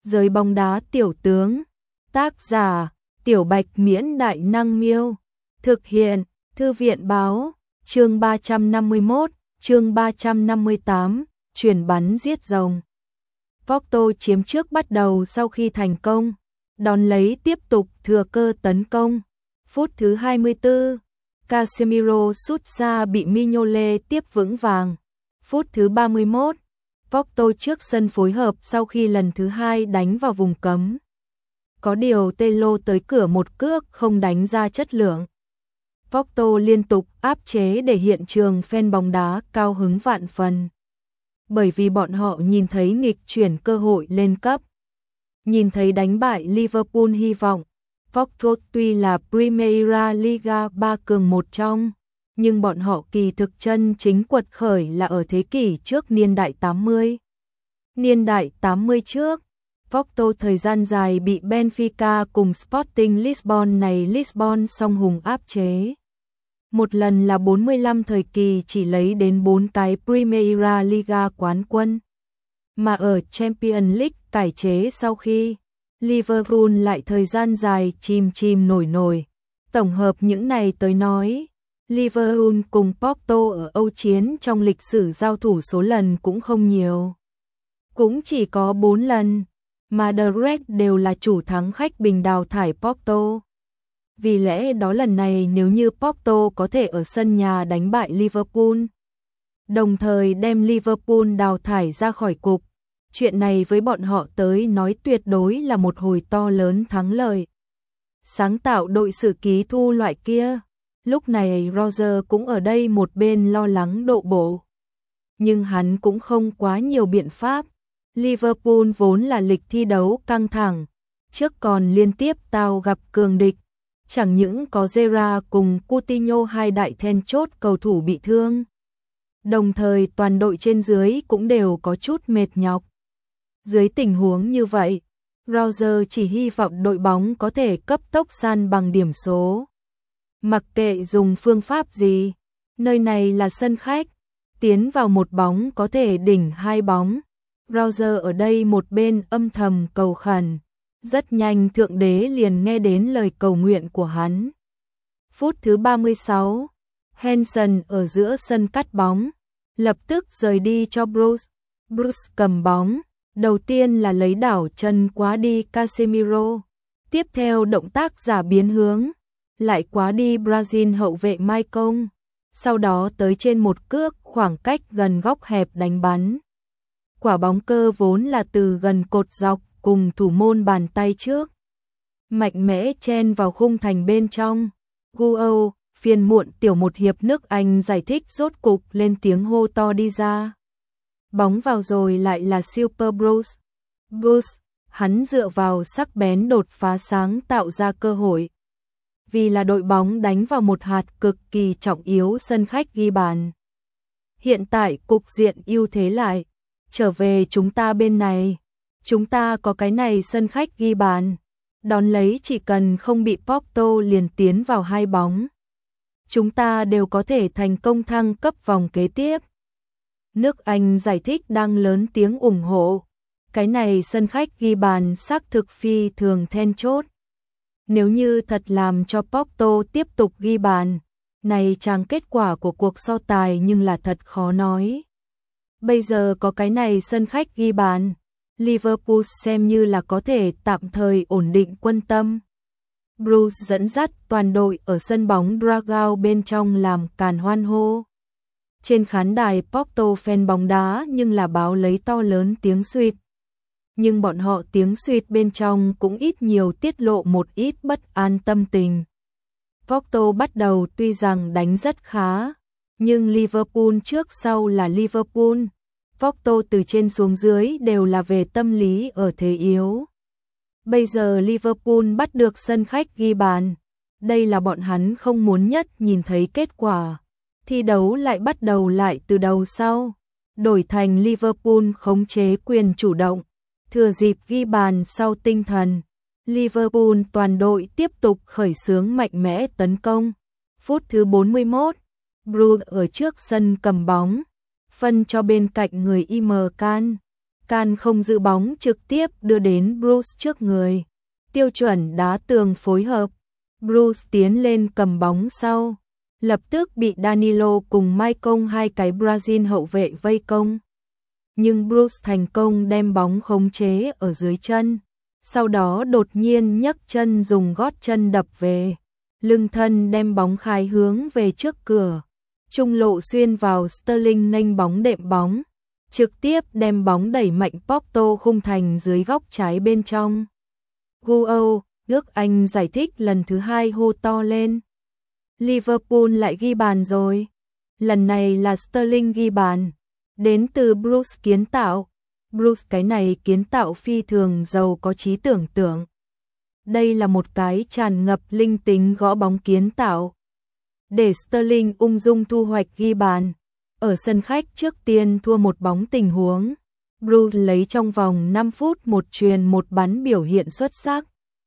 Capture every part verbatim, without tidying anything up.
Giới bóng đá tiểu tướng. Tác giả: Tiểu Bạch Miễn Đại Năng Miêu. Thực hiện: Thư viện báo. Chương ba trăm năm mươi mốt, chương ba trăm năm mươi tám, chuyển bắn giết rồng. Porto chiếm trước bắt đầu sau khi thành công, đón lấy tiếp tục thừa cơ tấn công. Phút thứ hai mươi tư, Casemiro sút xa bị Mignolet tiếp vững vàng. Phút thứ ba mươi mốt, Porto trước sân phối hợp sau khi lần thứ hai đánh vào vùng cấm. Có điều Telo tới cửa một cước không đánh ra chất lượng. Porto liên tục áp chế để hiện trường fan bóng đá cao hứng vạn phần. Bởi vì bọn họ nhìn thấy nghịch chuyển cơ hội lên cấp. Nhìn thấy đánh bại Liverpool hy vọng. Porto tuy là Primeira Liga ba cường một trong, nhưng bọn họ kỳ thực chân chính quật khởi là ở thế kỷ trước niên đại tám mươi. Niên đại tám mươi trước, Porto thời gian dài bị Benfica cùng Sporting Lisbon này Lisbon song hùng áp chế. Một lần là bốn mươi lăm thời kỳ chỉ lấy đến bốn cái Primeira Liga quán quân. Mà ở Champions League cải chế sau khi Liverpool lại thời gian dài chìm chìm nổi nổi. Tổng hợp những này tới nói, Liverpool cùng Porto ở Âu chiến trong lịch sử giao thủ số lần cũng không nhiều. Cũng chỉ có bốn lần, mà The Reds đều là chủ thắng khách bình đào thải Porto. Vì lẽ đó lần này nếu như Porto có thể ở sân nhà đánh bại Liverpool, đồng thời đem Liverpool đào thải ra khỏi cục, chuyện này với bọn họ tới nói tuyệt đối là một hồi to lớn thắng lợi. Sáng tạo đội sử ký thu loại kia, lúc này Roger cũng ở đây một bên lo lắng độ bộ. Nhưng hắn cũng không quá nhiều biện pháp. Liverpool vốn là lịch thi đấu căng thẳng, trước còn liên tiếp tao gặp cường địch, chẳng những có Gerrard cùng Coutinho hai đại then chốt cầu thủ bị thương. Đồng thời toàn đội trên dưới cũng đều có chút mệt nhọc. Dưới tình huống như vậy, Roger chỉ hy vọng đội bóng có thể cấp tốc san bằng điểm số. Mặc kệ dùng phương pháp gì, nơi này là sân khách, tiến vào một bóng có thể đỉnh hai bóng. Roger ở đây một bên âm thầm cầu khẩn, rất nhanh Thượng Đế liền nghe đến lời cầu nguyện của hắn. Phút thứ ba mươi sáu, Henderson ở giữa sân cắt bóng, lập tức rời đi cho Bruce. Bruce cầm bóng, đầu tiên là lấy đảo chân quá đi Casemiro, tiếp theo động tác giả biến hướng, lại quá đi Brazil hậu vệ Maicon, sau đó tới trên một cước khoảng cách gần góc hẹp đánh bắn. Quả bóng cơ vốn là từ gần cột dọc cùng thủ môn bàn tay trước, mạnh mẽ chen vào khung thành bên trong. Guo, phiền muộn tiểu một hiệp nước Anh giải thích rốt cục lên tiếng hô to đi ra. Bóng vào rồi lại là Super Bruce. Bruce, hắn dựa vào sắc bén đột phá sáng tạo ra cơ hội. Vì là đội bóng đánh vào một hạt cực kỳ trọng yếu sân khách ghi bàn. Hiện tại cục diện ưu thế lại trở về chúng ta bên này. Chúng ta có cái này sân khách ghi bàn. Đón lấy chỉ cần không bị Porto liền tiến vào hai bóng, chúng ta đều có thể thành công thăng cấp vòng kế tiếp. Nước Anh giải thích đang lớn tiếng ủng hộ. Cái này sân khách ghi bàn xác thực phi thường then chốt. Nếu như thật làm cho Porto tiếp tục ghi bàn, này chẳng kết quả của cuộc so tài nhưng là thật khó nói. Bây giờ có cái này sân khách ghi bàn, Liverpool xem như là có thể tạm thời ổn định quân tâm. Bruce dẫn dắt toàn đội ở sân bóng Dragao bên trong làm càn hoan hô. Trên khán đài Porto fan bóng đá nhưng là báo lấy to lớn tiếng suýt. Nhưng bọn họ tiếng suýt bên trong cũng ít nhiều tiết lộ một ít bất an tâm tình. Porto bắt đầu tuy rằng đánh rất khá, nhưng Liverpool trước sau là Liverpool. Porto từ trên xuống dưới đều là về tâm lý ở thế yếu. Bây giờ Liverpool bắt được sân khách ghi bàn. Đây là bọn hắn không muốn nhất nhìn thấy kết quả. Thi đấu lại bắt đầu lại từ đầu sau. Đổi thành Liverpool khống chế quyền chủ động. Thừa dịp ghi bàn sau tinh thần. Liverpool toàn đội tiếp tục khởi xướng mạnh mẽ tấn công. Phút thứ bốn mươi mốt, Bruce ở trước sân cầm bóng, phân cho bên cạnh người im can. Can không giữ bóng trực tiếp đưa đến Bruce trước người. Tiêu chuẩn đá tường phối hợp. Bruce tiến lên cầm bóng sau. Lập tức bị Danilo cùng Maicon hai cái Brazil hậu vệ vây công. Nhưng Bruce thành công đem bóng khống chế ở dưới chân. Sau đó đột nhiên nhấc chân dùng gót chân đập về. Lưng thân đem bóng khai hướng về trước cửa. Trung lộ xuyên vào Sterling nghênh bóng đệm bóng. Trực tiếp đem bóng đẩy mạnh Porto khung thành dưới góc trái bên trong. Guo, nước Anh giải thích lần thứ hai hô to lên. Liverpool lại ghi bàn rồi. Lần này là Sterling ghi bàn. Đến từ Bruce kiến tạo. Bruce cái này kiến tạo phi thường giàu có trí tưởng tượng. Đây là một cái tràn ngập linh tính gõ bóng kiến tạo. Để Sterling ung dung thu hoạch ghi bàn. Ở sân khách trước tiên thua một bóng tình huống. Bruce lấy trong vòng năm phút một chuyền một bắn biểu hiện xuất sắc.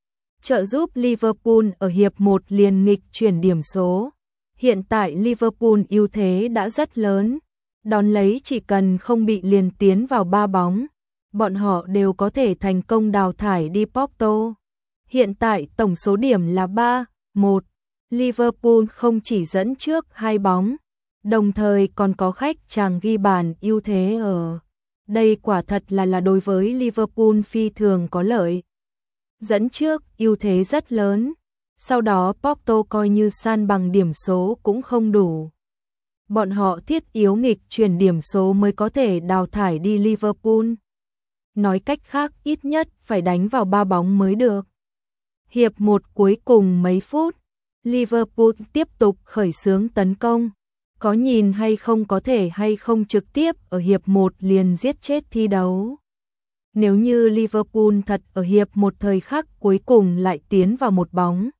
Trợ giúp Liverpool ở hiệp một liền nghịch chuyển điểm số. Hiện tại Liverpool ưu thế đã rất lớn. Đón lấy chỉ cần không bị liền tiến vào ba bóng. Bọn họ đều có thể thành công đào thải đi Porto. Hiện tại tổng số điểm là ba một. Liverpool không chỉ dẫn trước hai bóng. Đồng thời còn có khách chàng ghi bàn ưu thế ở. Đây quả thật là là đối với Liverpool phi thường có lợi. Dẫn trước, ưu thế rất lớn. Sau đó Porto coi như san bằng điểm số cũng không đủ. Bọn họ thiết yếu nghịch chuyển điểm số mới có thể đào thải đi Liverpool. Nói cách khác ít nhất phải đánh vào ba bóng mới được. Hiệp một cuối cùng mấy phút, Liverpool tiếp tục khởi xướng tấn công. Có nhìn hay không có thể hay không trực tiếp ở hiệp một liền giết chết thi đấu. Nếu như Liverpool thật ở hiệp một thời khắc cuối cùng lại tiến vào một bóng.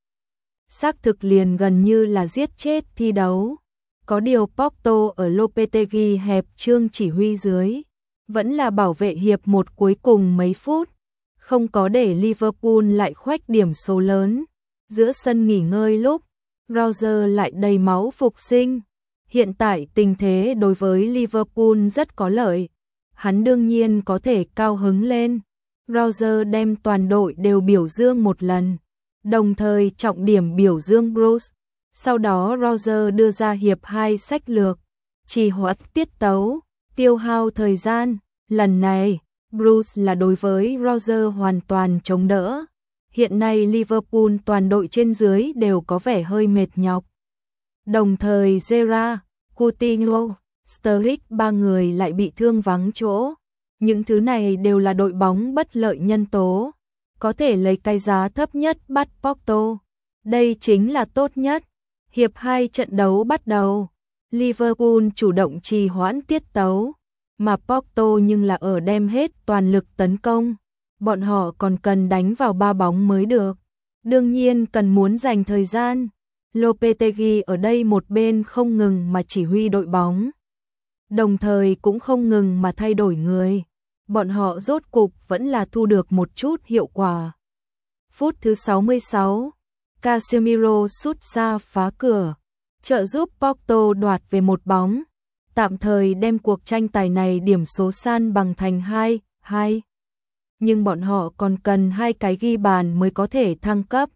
Xác thực liền gần như là giết chết thi đấu. Có điều Porto ở Lopetegui hẹp trương chỉ huy dưới. Vẫn là bảo vệ hiệp một cuối cùng mấy phút. Không có để Liverpool lại khoách điểm số lớn. Giữa sân nghỉ ngơi lúc, Roger lại đầy máu phục sinh. Hiện tại tình thế đối với Liverpool rất có lợi. Hắn đương nhiên có thể cao hứng lên. Roger đem toàn đội đều biểu dương một lần. Đồng thời trọng điểm biểu dương Bruce. Sau đó Roger đưa ra hiệp hai sách lược. Trì hoãn tiết tấu, tiêu hao thời gian. Lần này, Bruce là đối với Roger hoàn toàn chống đỡ. Hiện nay Liverpool toàn đội trên dưới đều có vẻ hơi mệt nhọc. Đồng thời Gerrard, Coutinho, Sturridge ba người lại bị thương vắng chỗ. Những thứ này đều là đội bóng bất lợi nhân tố. Có thể lấy cái giá thấp nhất bắt Porto. Đây chính là tốt nhất. Hiệp hai trận đấu bắt đầu. Liverpool chủ động trì hoãn tiết tấu. Mà Porto nhưng là ở đem hết toàn lực tấn công. Bọn họ còn cần đánh vào ba bóng mới được. Đương nhiên cần muốn dành thời gian. Lopetegui ở đây một bên không ngừng mà chỉ huy đội bóng. Đồng thời cũng không ngừng mà thay đổi người. Bọn họ rốt cục vẫn là thu được một chút hiệu quả. Phút thứ sáu mươi sáu, Casemiro sút xa phá cửa, trợ giúp Porto đoạt về một bóng. Tạm thời đem cuộc tranh tài này điểm số san bằng thành hai hai. Nhưng bọn họ còn cần hai cái ghi bàn mới có thể thăng cấp.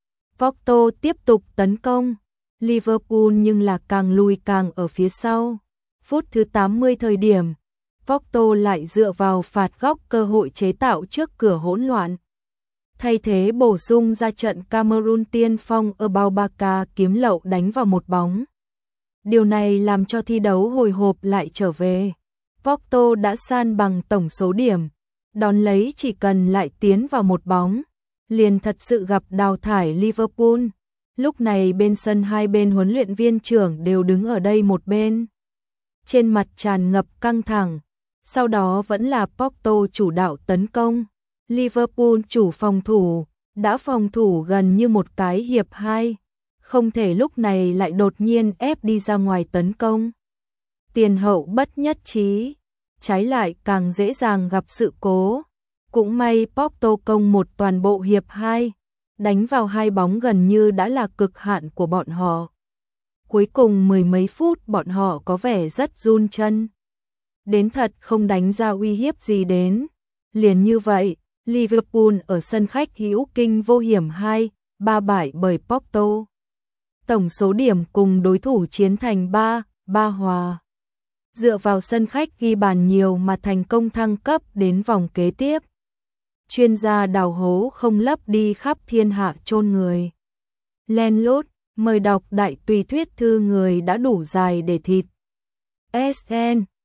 Porto tiếp tục tấn công, Liverpool nhưng là càng lùi càng ở phía sau. Phút thứ tám mươi thời điểm, Porto lại dựa vào phạt góc cơ hội chế tạo trước cửa hỗn loạn. Thay thế bổ sung ra trận Cameroon tiên phong ở Baubaka kiếm lậu đánh vào một bóng. Điều này làm cho thi đấu hồi hộp lại trở về. Porto đã san bằng tổng số điểm, đón lấy chỉ cần lại tiến vào một bóng, liền thật sự gặp đào thải Liverpool. Lúc này bên sân hai bên huấn luyện viên trưởng đều đứng ở đây một bên. Trên mặt tràn ngập căng thẳng, sau đó vẫn là Porto chủ đạo tấn công. Liverpool chủ phòng thủ, đã phòng thủ gần như một cái hiệp hai. Không thể lúc này lại đột nhiên ép đi ra ngoài tấn công. Tiền hậu bất nhất trí, trái lại càng dễ dàng gặp sự cố. Cũng may Porto công một toàn bộ hiệp hai, đánh vào hai bóng gần như đã là cực hạn của bọn họ. Cuối cùng mười mấy phút bọn họ có vẻ rất run chân. đến thật không đánh ra uy hiếp gì đến. Liền như vậy, Liverpool ở sân khách hữu kinh vô hiểm hai ba bại bởi Porto. Tổng số điểm cùng đối thủ chiến thành ba ba hòa. Dựa vào sân khách ghi bàn nhiều mà thành công thăng cấp đến vòng kế tiếp. Chuyên gia đào hố không lấp đi khắp thiên hạ chôn người. Len lút, mời đọc đại tùy thuyết thư người đã đủ dài để thịt. ét en